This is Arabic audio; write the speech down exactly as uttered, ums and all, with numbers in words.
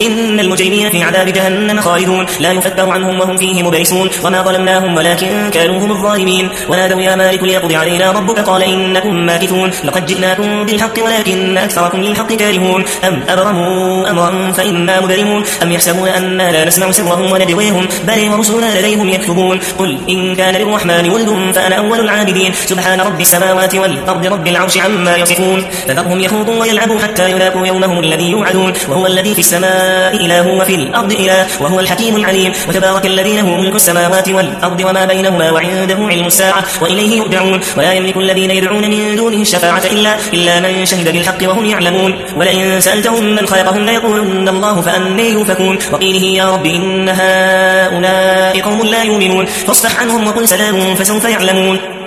إن المجرمين في عذاب جهنم خالدون لا يفتر عنهم وهم فيه مبلسون وما ظلمناهم ولكن كانوا هم الظالمين ونادوا يا مالك ليقضي علينا ربك قال إنكم ماكثون لقد جئناكم بالحق ولكن أكثركم للحق كارهون أم أبرموا أمرا فإنا مبرمون أم يحسبون أننا لا نسمع سرهم ونجويهم بل ورسلنا لديهم يكتبون قل إن كان للرحمن ولد فأنا أول العابدين سبحان رب السماوات والأرض رب العرش عما يصفون فذرهم يخوضوا ويلعبوا حتى يلاقوا يومهم الذي يوعدون وهو الذي في السماء إله وفي الأرض إله وهو الحكيم العليم وتبارك الذي له ملك السماوات والأرض وما بينهما وعنده علم الساعة وإليه يرجعون ولا يملك الذين يدعون من دونه الشفاعة إلا, إلا من شهد بالحق وهم يعلمون ولئن سألتهم من خلقهم ليقولن الله فأني يؤفكون وقيله يا رب إن هؤلاء قوم لا يؤمنون فاصفح عنهم وقل سلام فسوف يعلمون